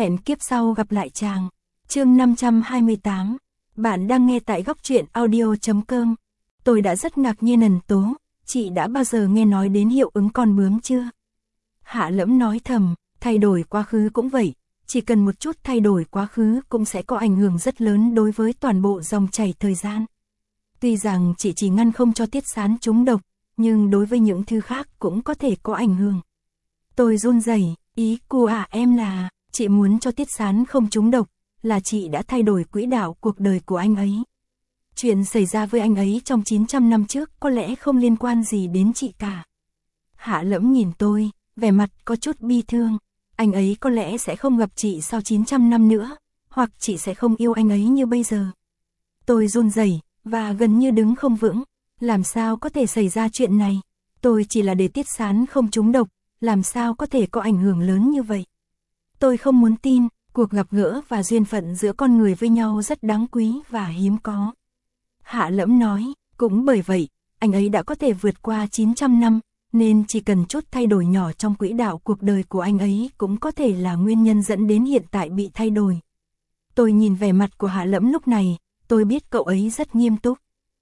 Hẹn kiếp sau gặp lại chàng. Chương 528. Bạn đang nghe tại góc truyện audio.com. Tôi đã rất ngạc nhiên ẩn tố, chị đã bao giờ nghe nói đến hiệu ứng con bướm chưa? Hạ Lẫm nói thầm, thay đổi quá khứ cũng vậy, chỉ cần một chút thay đổi quá khứ cũng sẽ có ảnh hưởng rất lớn đối với toàn bộ dòng chảy thời gian. Tuy rằng chị chỉ ngăn không cho Tiết Sán trúng độc, nhưng đối với những thứ khác cũng có thể có ảnh hưởng. Tôi run rẩy, ý của em là, chị muốn cho Tiết Sán không trúng độc, là chị đã thay đổi quỹ đạo cuộc đời của anh ấy. Chuyện xảy ra với anh ấy trong 900 năm trước có lẽ không liên quan gì đến chị cả. Hạ Lẫm nhìn tôi, vẻ mặt có chút bi thương. Anh ấy có lẽ sẽ không gặp chị sau 900 năm nữa, hoặc chị sẽ không yêu anh ấy như bây giờ. Tôi run rẩy và gần như đứng không vững. Làm sao có thể xảy ra chuyện này? Tôi chỉ là để Tiết Sán không trúng độc, làm sao có thể có ảnh hưởng lớn như vậy? Tôi không muốn tin, cuộc gặp gỡ và duyên phận giữa con người với nhau rất đáng quý và hiếm có. Hạ Lẫm nói, cũng bởi vậy, anh ấy đã có thể vượt qua 900 năm, nên chỉ cần chút thay đổi nhỏ trong quỹ đạo cuộc đời của anh ấy cũng có thể là nguyên nhân dẫn đến hiện tại bị thay đổi. Tôi nhìn vẻ mặt của Hạ Lẫm lúc này, tôi biết cậu ấy rất nghiêm túc.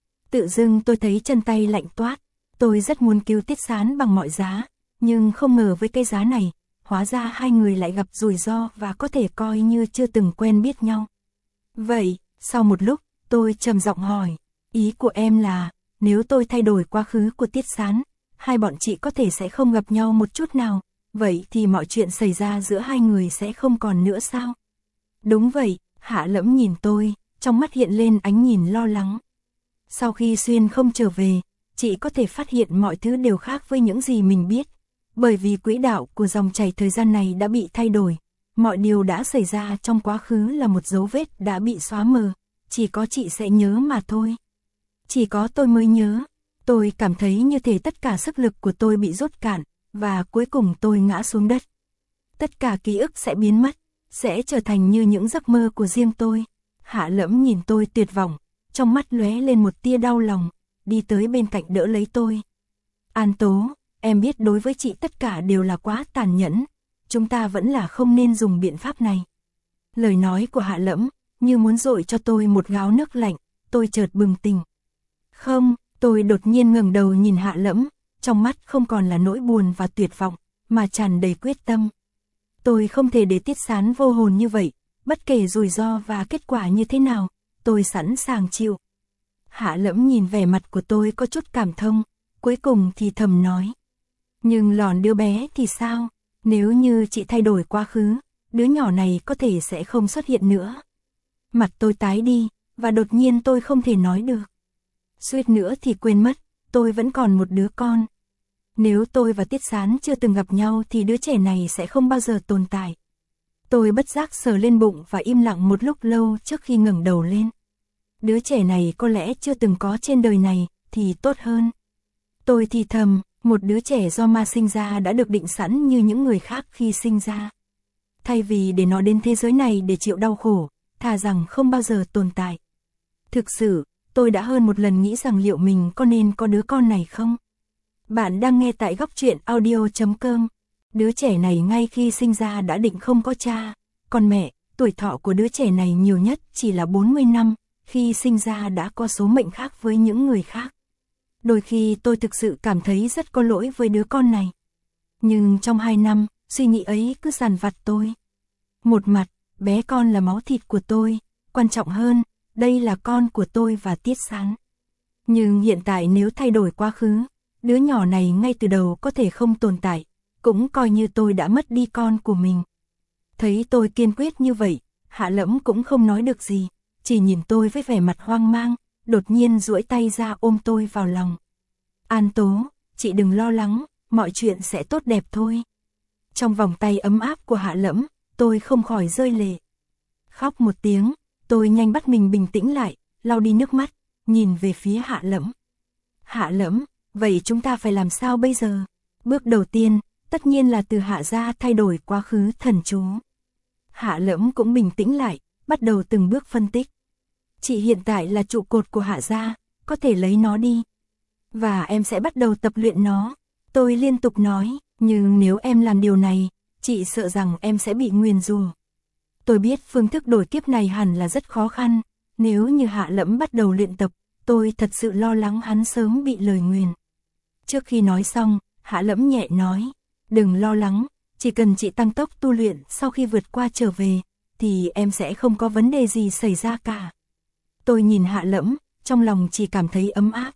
Tự dưng tôi thấy chân tay lạnh toát, tôi rất muốn cứu Tiết Sán bằng mọi giá, nhưng không ngờ với cái giá này, hóa ra hai người lại gặp rủi ro và có thể coi như chưa từng quen biết nhau. Vậy, sau một lúc, tôi trầm giọng hỏi, ý của em là, nếu tôi thay đổi quá khứ của Tiết Sán, hai bọn chị có thể sẽ không gặp nhau một chút nào, vậy thì mọi chuyện xảy ra giữa hai người sẽ không còn nữa sao? Đúng vậy, Hạ Lẫm nhìn tôi, trong mắt hiện lên ánh nhìn lo lắng. Sau khi Xuyên không trở về, chị có thể phát hiện mọi thứ đều khác với những gì mình biết. Bởi vì quỹ đạo của dòng chảy thời gian này đã bị thay đổi. Mọi điều đã xảy ra trong quá khứ là một dấu vết đã bị xóa mờ. Chỉ có chị sẽ nhớ mà thôi. Chỉ có tôi mới nhớ. Tôi cảm thấy như thể tất cả sức lực của tôi bị rút cạn. Và cuối cùng tôi ngã xuống đất. Tất cả ký ức sẽ biến mất. Sẽ trở thành như những giấc mơ của riêng tôi. Hạ Lẫm nhìn tôi tuyệt vọng. Trong mắt lóe lên một tia đau lòng. Đi tới bên cạnh đỡ lấy tôi. An Tố, em biết đối với chị tất cả đều là quá tàn nhẫn. Chúng ta vẫn là không nên dùng biện pháp này. Lời nói của Hạ Lẫm như muốn dội cho tôi một gáo nước lạnh. Tôi chợt bừng tỉnh. Không, tôi đột nhiên ngẩng đầu nhìn Hạ Lẫm. Trong mắt không còn là nỗi buồn và tuyệt vọng, mà tràn đầy quyết tâm. Tôi không thể để Tiết Sán vô hồn như vậy. Bất kể rủi ro và kết quả như thế nào, tôi sẵn sàng chịu. Hạ Lẫm nhìn vẻ mặt của tôi có chút cảm thông, cuối cùng thì thầm nói. Nhưng lòn đứa bé thì sao? Nếu như chị thay đổi quá khứ, đứa nhỏ này có thể sẽ không xuất hiện nữa. Mặt tôi tái đi, và đột nhiên tôi không thể nói được. Suýt nữa thì quên mất, tôi vẫn còn một đứa con. Nếu tôi và Tiết Sán chưa từng gặp nhau thì đứa trẻ này sẽ không bao giờ tồn tại. Tôi bất giác sờ lên bụng và im lặng một lúc lâu trước khi ngẩng đầu lên. Đứa trẻ này có lẽ chưa từng có trên đời này, thì tốt hơn. Tôi thì thầm, một đứa trẻ do ma sinh ra đã được định sẵn như những người khác khi sinh ra. Thay vì để nó đến thế giới này để chịu đau khổ, thà rằng không bao giờ tồn tại. Thực sự, tôi đã hơn một lần nghĩ rằng liệu mình có nên có đứa con này không? Bạn đang nghe tại góc truyện audio.com. Đứa trẻ này ngay khi sinh ra đã định không có cha. Còn mẹ, tuổi thọ của đứa trẻ này nhiều nhất chỉ là 40 năm. Khi sinh ra đã có số mệnh khác với những người khác. Đôi khi tôi thực sự cảm thấy rất có lỗi với đứa con này. Nhưng trong 2 năm, suy nghĩ ấy cứ dằn vặt tôi. Một mặt, bé con là máu thịt của tôi. Quan trọng hơn, đây là con của tôi và Tiết Sán. Nhưng hiện tại nếu thay đổi quá khứ, đứa nhỏ này ngay từ đầu có thể không tồn tại. Cũng coi như tôi đã mất đi con của mình. Thấy tôi kiên quyết như vậy, Hạ Lẫm cũng không nói được gì. Chỉ nhìn tôi với vẻ mặt hoang mang, đột nhiên duỗi tay ra ôm tôi vào lòng. An Tố, chị đừng lo lắng, mọi chuyện sẽ tốt đẹp thôi. Trong vòng tay ấm áp của Hạ Lẫm, tôi không khỏi rơi lệ. Khóc một tiếng, tôi nhanh bắt mình bình tĩnh lại, lau đi nước mắt, nhìn về phía Hạ Lẫm. Hạ Lẫm, vậy chúng ta phải làm sao bây giờ? Bước đầu tiên, tất nhiên là từ Hạ gia thay đổi quá khứ thần chú. Hạ Lẫm cũng bình tĩnh lại, bắt đầu từng bước phân tích. Chị hiện tại là trụ cột của Hạ gia, có thể lấy nó đi. Và em sẽ bắt đầu tập luyện nó. Tôi liên tục nói, nhưng nếu em làm điều này, chị sợ rằng em sẽ bị nguyền rủa. Tôi biết phương thức đổi kiếp này hẳn là rất khó khăn, nếu như Hạ Lẫm bắt đầu luyện tập, tôi thật sự lo lắng hắn sớm bị lời nguyền. Trước khi nói xong, Hạ Lẫm nhẹ nói, đừng lo lắng, chỉ cần chị tăng tốc tu luyện sau khi vượt qua trở về, thì em sẽ không có vấn đề gì xảy ra cả. Tôi nhìn Hạ Lẫm, trong lòng chỉ cảm thấy ấm áp.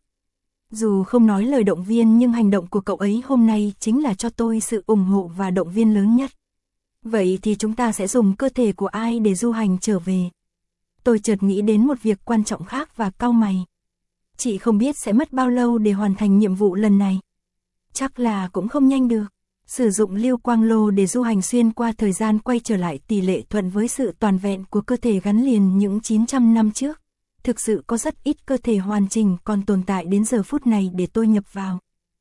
Dù không nói lời động viên nhưng hành động của cậu ấy hôm nay chính là cho tôi sự ủng hộ và động viên lớn nhất. Vậy thì chúng ta sẽ dùng cơ thể của ai để du hành trở về? Tôi chợt nghĩ đến một việc quan trọng khác và cau mày. Chị không biết sẽ mất bao lâu để hoàn thành nhiệm vụ lần này. Chắc là cũng không nhanh được. Sử dụng lưu quang lô để du hành xuyên qua thời gian quay trở lại tỷ lệ thuận với sự toàn vẹn của cơ thể gắn liền những 900 năm trước. Thực sự có rất ít cơ thể hoàn chỉnh còn tồn tại đến giờ phút này để tôi nhập vào.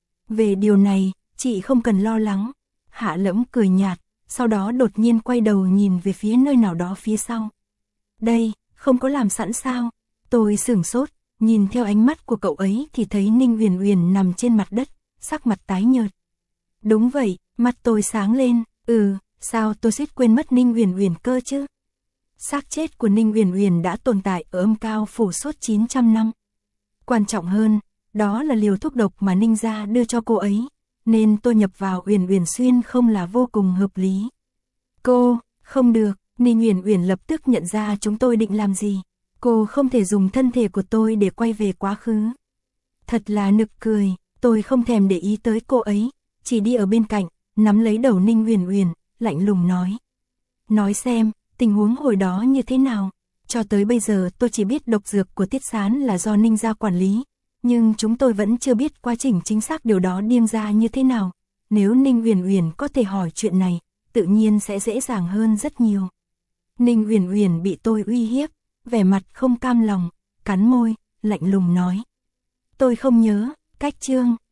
Về điều này, chị không cần lo lắng. Hạ Lẫm cười nhạt, sau đó đột nhiên quay đầu nhìn về phía nơi nào đó phía sau. Đây, không có làm sẵn sao? Tôi sửng sốt, nhìn theo ánh mắt của cậu ấy thì thấy Ninh Uyển Uyển nằm trên mặt đất, sắc mặt tái nhợt. Đúng vậy, mắt tôi sáng lên, sao tôi suýt quên mất Ninh Uyển Uyển cơ chứ? Xác chết của Ninh Uyển Uyển đã tồn tại ở Âm Cao phủ suốt 900 năm. Quan trọng hơn, đó là liều thuốc độc mà Ninh gia đưa cho cô ấy, nên tôi nhập vào Uyển Uyển Xuyên không là vô cùng hợp lý. Cô, không được, Ninh Uyển Uyển lập tức nhận ra chúng tôi định làm gì. Cô không thể dùng thân thể của tôi để quay về quá khứ. Thật là nực cười, tôi không thèm để ý tới cô ấy, chỉ đi ở bên cạnh, nắm lấy đầu Ninh Uyển Uyển, lạnh lùng nói. Nói xem, tình huống hồi đó như thế nào? Cho tới bây giờ tôi chỉ biết độc dược của Tiết Sán là do Ninh gia quản lý, nhưng chúng tôi vẫn chưa biết quá trình chính xác điều đó điên ra như thế nào. Nếu Ninh Uyển Uyển có thể hỏi chuyện này, tự nhiên sẽ dễ dàng hơn rất nhiều. Ninh Uyển Uyển bị tôi uy hiếp, vẻ mặt không cam lòng, cắn môi, lạnh lùng nói. Tôi không nhớ, cách chương.